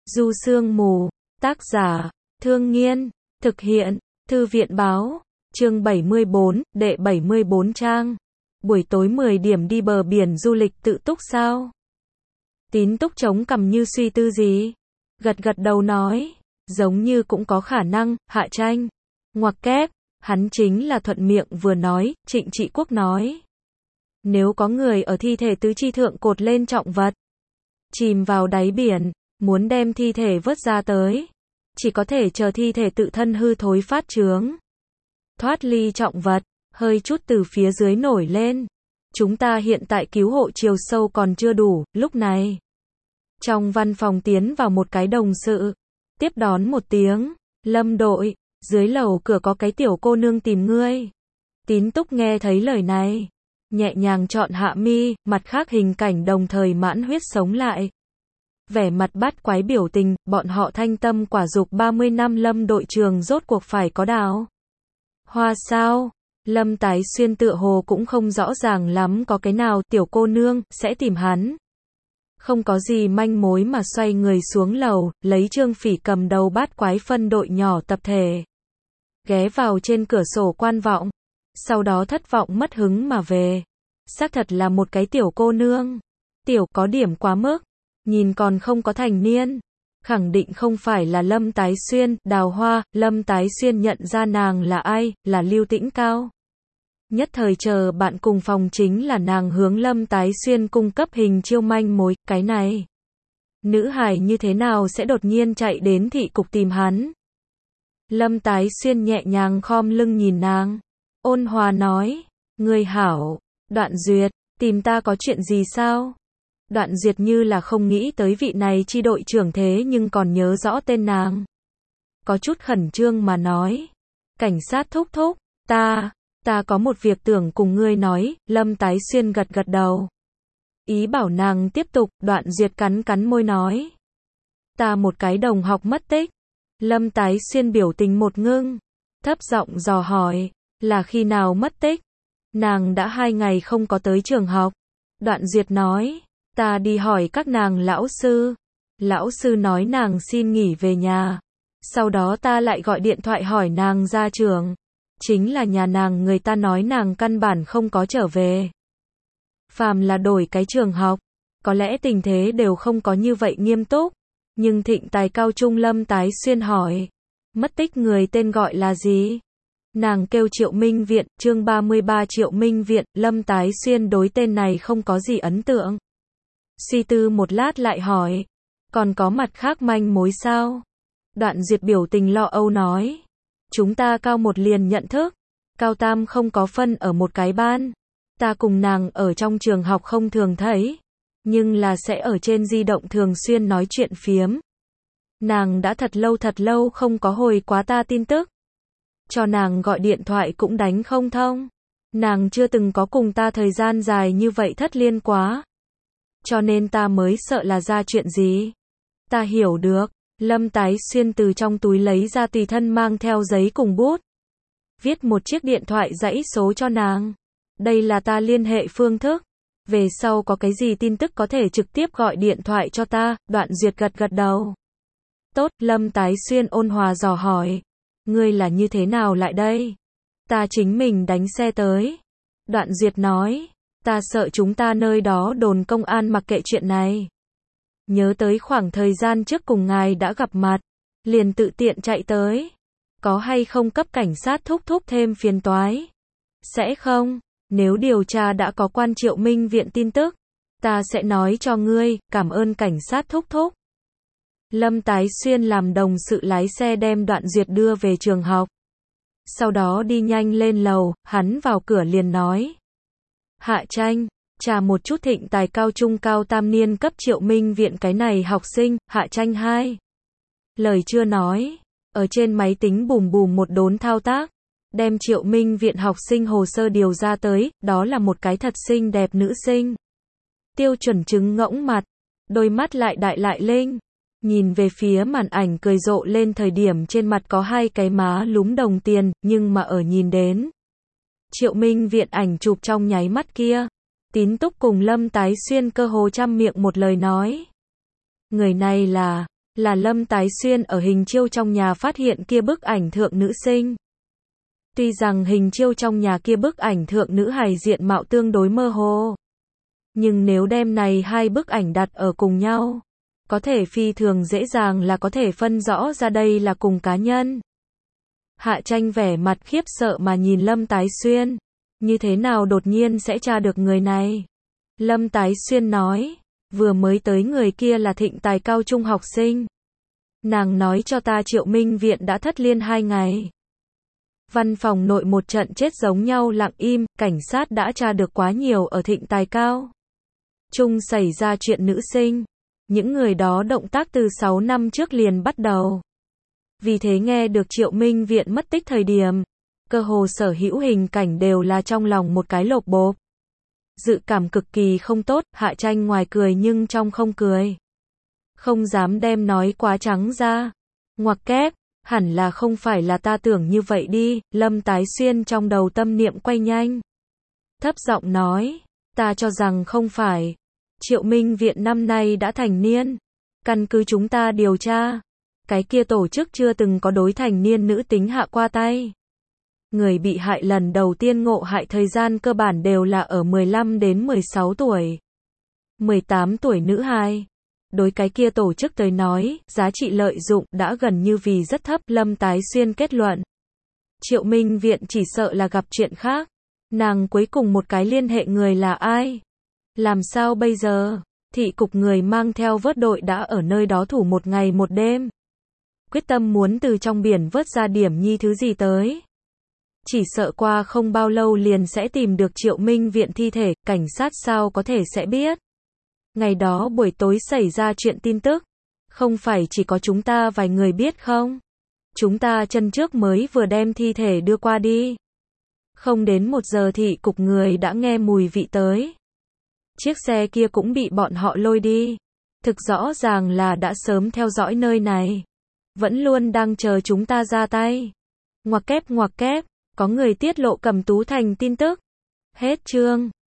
Du Sương Mù, tác giả, Thương Nghiên, thực hiện, Thư viện Báo, chương 74, đệ 74 trang. Buổi tối 10 điểm đi bờ biển du lịch tự túc sao? Tín Túc chống cằm như suy tư gì. Gật gật đầu nói, giống như cũng có khả năng, Hạ Tranh. Ngoặc kép, hắn chính là thuận miệng vừa nói, Trịnh Trị Quốc nói. Nếu có người ở thi thể tứ chi thượng cột lên trọng vật, chìm vào đáy biển, muốn đem thi thể vớt ra tới, chỉ có thể chờ thi thể tự thân hư thối phát trướng. Thoát ly trọng vật, hơi chút từ phía dưới nổi lên. Chúng ta hiện tại cứu hộ chiều sâu còn chưa đủ, lúc này. Trong văn phòng tiến vào một cái đồng sự, tiếp đón một tiếng, Lâm đội, dưới lầu cửa có cái tiểu cô nương tìm ngươi. Tín Túc nghe thấy lời này, nhẹ nhàng chọn hạ mi, mặt khác hình cảnh đồng thời mãn huyết sống lại. Vẻ mặt bắt quái biểu tình, bọn họ thanh tâm quả dục 30 năm Lâm đội trường rốt cuộc phải có đào hoa sao? Lâm Tái Xuyên tựa hồ cũng không rõ ràng lắm có cái nào tiểu cô nương sẽ tìm hắn. Không có gì manh mối mà xoay người xuống lầu, lấy Trương Phỉ cầm đầu bát quái phân đội nhỏ tập thể. Ghé vào trên cửa sổ quan vọng, sau đó thất vọng mất hứng mà về. Xác thật là một cái tiểu cô nương. Tiểu có điểm quá mức, nhìn còn không có thành niên. Khẳng định không phải là Lâm Tái Xuyên, đào hoa, Lâm Tái Xuyên nhận ra nàng là ai, là Lưu Tĩnh Cao. Nhất thời chờ bạn cùng phòng chính là nàng hướng Lâm Tái Xuyên cung cấp hình chiêu manh mối, cái này. Nữ hài như thế nào sẽ đột nhiên chạy đến thị cục tìm hắn? Lâm Tái Xuyên nhẹ nhàng khom lưng nhìn nàng, ôn hòa nói, người hảo, Đoạn Duyệt, tìm ta có chuyện gì sao? Đoạn Duyệt như là không nghĩ tới vị này chi đội trưởng thế nhưng còn nhớ rõ tên nàng. Có chút khẩn trương mà nói, cảnh sát thúc thúc, ta có một việc tưởng cùng ngươi nói. Lâm Tái Xuyên gật gật đầu. Ý bảo nàng tiếp tục, Đoạn Duyệt cắn cắn môi nói. Ta một cái đồng học mất tích. Lâm Tái Xuyên biểu tình một ngưng, thấp giọng dò hỏi, là khi nào mất tích? Nàng đã 2 ngày không có tới trường học. Đoạn Duyệt nói, ta đi hỏi các nàng lão sư. Lão sư nói nàng xin nghỉ về nhà. Sau đó ta lại gọi điện thoại hỏi nàng ra trường. Chính là nhà nàng người ta nói nàng căn bản không có trở về. Phàm là đổi cái trường học, có lẽ tình thế đều không có như vậy nghiêm túc. Nhưng Thịnh Tài Cao Trung Lâm Tái Xuyên hỏi, mất tích người tên gọi là gì? Nàng kêu Triệu Minh Viện, chương 33 Triệu Minh Viện. Lâm Tái Xuyên đối tên này không có gì ấn tượng. Suy tư một lát lại hỏi, còn có mặt khác manh mối sao? Đoạn Duyệt biểu tình lo âu nói, chúng ta cao một liền nhận thức, cao tam không có phân ở một cái ban. Ta cùng nàng ở trong trường học không thường thấy, nhưng là sẽ ở trên di động thường xuyên nói chuyện phiếm. Nàng đã thật lâu không có hồi quá ta tin tức. Cho nàng gọi điện thoại cũng đánh không thông. Nàng chưa từng có cùng ta thời gian dài như vậy thất liên quá. Cho nên ta mới sợ là ra chuyện gì. Ta hiểu được. Lâm Tái Xuyên từ trong túi lấy ra tùy thân mang theo giấy cùng bút. Viết một chiếc điện thoại dãy số cho nàng. Đây là ta liên hệ phương thức. Về sau có cái gì tin tức có thể trực tiếp gọi điện thoại cho ta. Đoạn Duyệt gật gật đầu. Tốt, Lâm Tái Xuyên ôn hòa dò hỏi. Ngươi là như thế nào lại đây? Ta chính mình đánh xe tới. Đoạn Duyệt nói. Ta sợ chúng ta nơi đó đồn công an mặc kệ chuyện này. Nhớ tới khoảng thời gian trước cùng ngài đã gặp mặt. Liền tự tiện chạy tới. Có hay không cấp cảnh sát thúc thúc thêm phiền toái? Sẽ không. Nếu điều tra đã có quan Triệu Minh Viện tin tức, ta sẽ nói cho ngươi, cảm ơn cảnh sát thúc thúc. Lâm Tái Xuyên làm đồng sự lái xe đem Đoạn Duyệt đưa về trường học. Sau đó đi nhanh lên lầu, hắn vào cửa liền nói. Hạ Tranh, trà một chút Thịnh Tài Cao Trung cao tam niên cấp Triệu Minh Viện cái này học sinh. Hạ Tranh 2. Lời chưa nói, ở trên máy tính bùm bùm một đốn thao tác. Đem Triệu Minh Viện học sinh hồ sơ điều ra tới, đó là một cái thật xinh đẹp nữ sinh. Tiêu Chuẩn trứng ngỗng mặt, đôi mắt lại đại lại linh. Nhìn về phía màn ảnh cười rộ lên thời điểm trên mặt có 2 cái má lúm đồng tiền, nhưng mà ở nhìn đến Triệu Minh Viện ảnh chụp trong nháy mắt kia, Tín Túc cùng Lâm Tái Xuyên cơ hồ trăm miệng một lời nói. Người này là là Lâm Tái Xuyên ở hình chiếu trong nhà phát hiện kia bức ảnh thượng nữ sinh. Tuy rằng hình chiếu trong nhà kia bức ảnh thượng nữ hài diện mạo tương đối mơ hồ, nhưng nếu đem này hai bức ảnh đặt ở cùng nhau, có thể phi thường dễ dàng là có thể phân rõ ra đây là cùng cá nhân. Hạ Tranh vẻ mặt khiếp sợ mà nhìn Lâm Tái Xuyên, như thế nào đột nhiên sẽ tra được người này? Lâm Tái Xuyên nói, vừa mới tới người kia là Thịnh Tài cao trung học sinh. Nàng nói cho ta Triệu Minh Viện đã thất liên 2 ngày. Văn phòng nội một trận chết giống nhau lặng im, cảnh sát đã tra được quá nhiều ở Thịnh Tài cao trung xảy ra chuyện nữ sinh. Những người đó động tác từ 6 năm trước liền bắt đầu. Vì thế nghe được Triệu Minh Viện mất tích thời điểm, cơ hồ sở hữu hình cảnh đều là trong lòng một cái lộp bộp. Dự cảm cực kỳ không tốt, Hạ Tranh ngoài cười nhưng trong không cười. Không dám đem nói quá trắng ra. Ngoặc kép, hẳn là không phải là ta tưởng như vậy đi, Lâm Tái Xuyên trong đầu tâm niệm quay nhanh. Thấp giọng nói, ta cho rằng không phải. Triệu Minh Viện năm nay đã thành niên. Căn cứ chúng ta điều tra, cái kia tổ chức chưa từng có đối thành niên nữ tính hạ qua tay. Người bị hại lần đầu tiên ngộ hại thời gian cơ bản đều là ở 15 đến 16 tuổi. 18 tuổi nữ hài. Đối cái kia tổ chức tới nói, giá trị lợi dụng đã gần như vì rất thấp, Lâm Tái Xuyên kết luận. Triệu Minh Viện chỉ sợ là gặp chuyện khác. Nàng cuối cùng một cái liên hệ người là ai? Làm sao bây giờ? Thị cục người mang theo vớt đội đã ở nơi đó thủ một ngày một đêm. Quyết tâm muốn từ trong biển vớt ra điểm nhi thứ gì tới. Chỉ sợ qua không bao lâu liền sẽ tìm được Triệu Minh Viện thi thể, cảnh sát sao có thể sẽ biết. Ngày đó buổi tối xảy ra chuyện tin tức, không phải chỉ có chúng ta vài người biết không? Chúng ta chân trước mới vừa đem thi thể đưa qua đi. Không đến 1 giờ thị cục người đã nghe mùi vị tới. Chiếc xe kia cũng bị bọn họ lôi đi. Thực rõ ràng là đã sớm theo dõi nơi này. Vẫn luôn đang chờ chúng ta ra tay. Ngoặc kép, có người tiết lộ Cẩm Tú Thành tin tức. Hết chương.